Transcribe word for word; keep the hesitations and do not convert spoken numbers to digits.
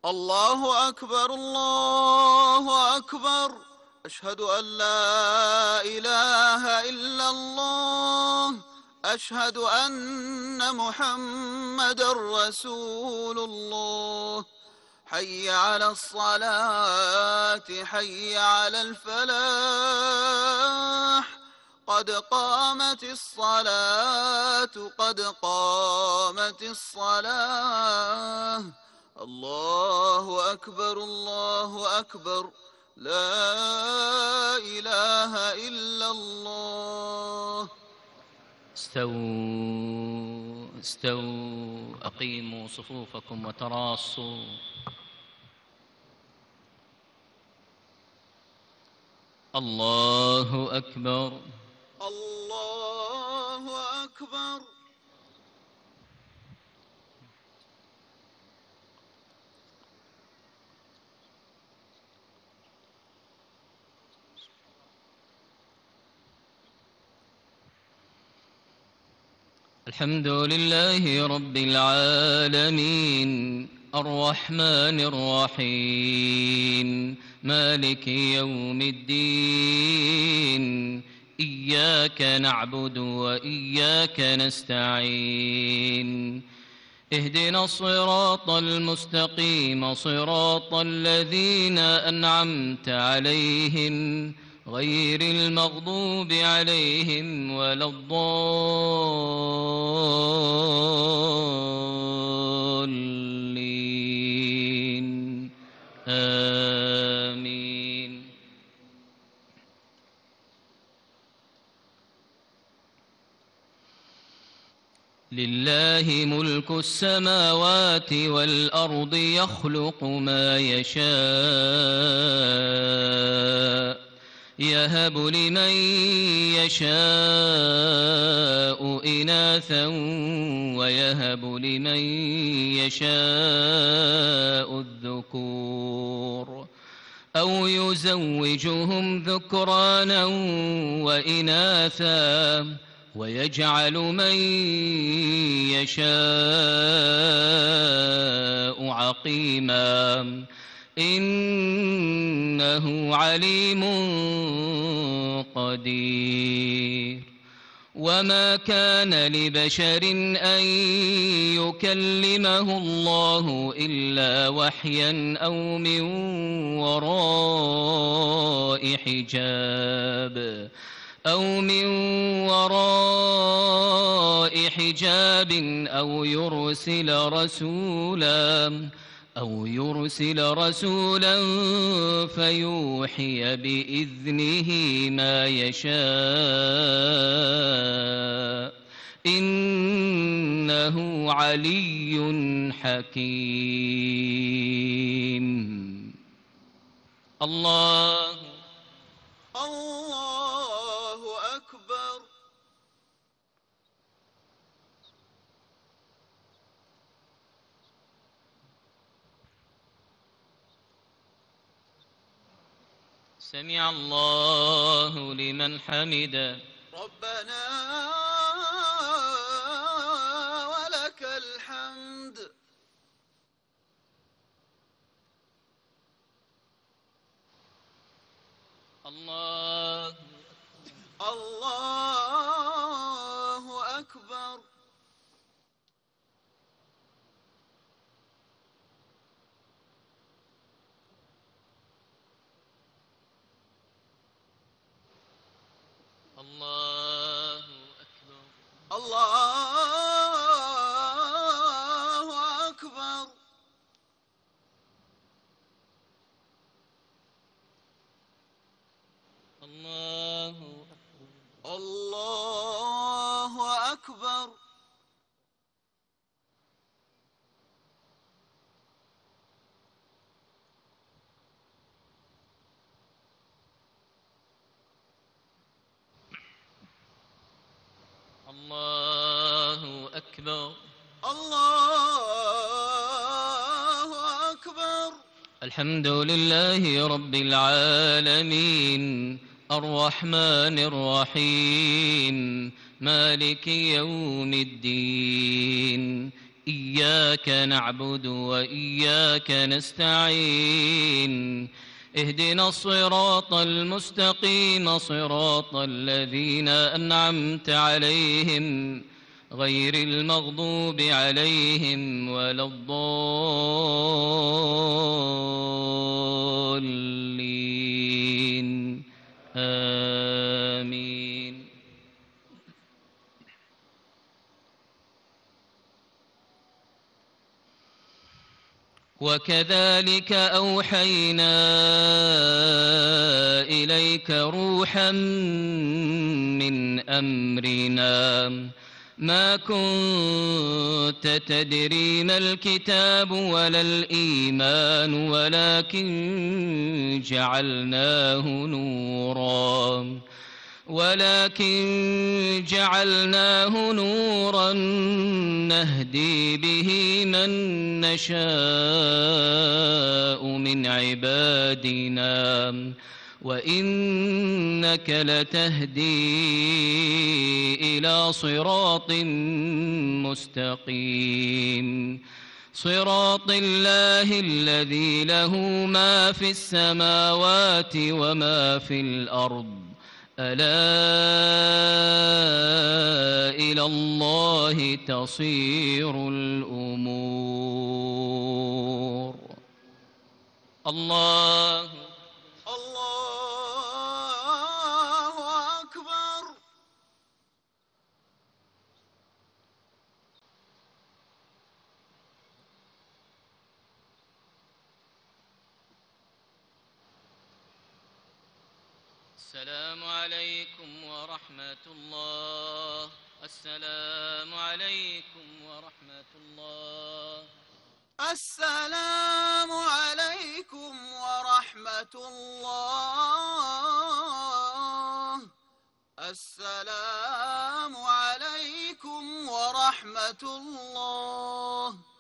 الله أكبر الله أكبر. أشهد أن لا إله إلا الله. أشهد أن محمدًا رسول الله. حي على الصلاة حي على الفلاح. قد قامت الصلاة قد قامت الصلاة. الله أكبر الله أكبر. لا إله إلا الله. استووا استووا أقيموا صفوفكم وتراصوا. الله أكبر الله أكبر. الحمد لله رب العالمين الرحمن الرحيم مالك يوم الدين. إياك نعبد وإياك نستعين. اهدنا الصراط المستقيم صراط الذين أنعمت عليهم غير المغضوب عليهم ولا الضالين. آمين. لله ملك السماوات والأرض يخلق ما يشاء يهب لمن يشاء إناثا ويهب لمن يشاء الذكور أو يزوجهم ذكرانا وإناثا ويجعل من يشاء عقيما إنه عليم قدير. وما كان لبشر أن يكلمه الله إلا وحيا أو من وراء حجاب أو من وراء حجاب أو يرسل رسولا أو يرسل رسولا فيوحي بإذنه ما يشاء إنه علي حكيم. الله الله أكبر. سمع الله لمن حمده. ربنا ولك الحمد. الله الله أكبر. الله أكبر. الله أكبر. الله الله أكبر. الله أكبر. الله أكبر. الحمد لله رب العالمين الرحمن الرحيم مالك يوم الدين. إياك نعبد وإياك نستعين اهدنا الصراط المستقيم صراط الذين أنعمت عليهم غير المغضوب عليهم ولا الضالين آمين. وكذلك أوحينا إليك روحا من أمرنا ما كنت تدري ما الكتاب ولا الإيمان ولكن جعلناه نورا ولكن جعلناه نورا نهدي به من نشاء من عبادنا وإنك لتهدي إلى صراط مستقيم صراط الله الذي له ما في السماوات وما في الأرض ألا إلى الله تصير الأمور. الله الله أكبر. السلام عليكم ورحمة الله. السلام عليكم ورحمة الله. السلام عليكم ورحمة الله. السلام عليكم ورحمة الله.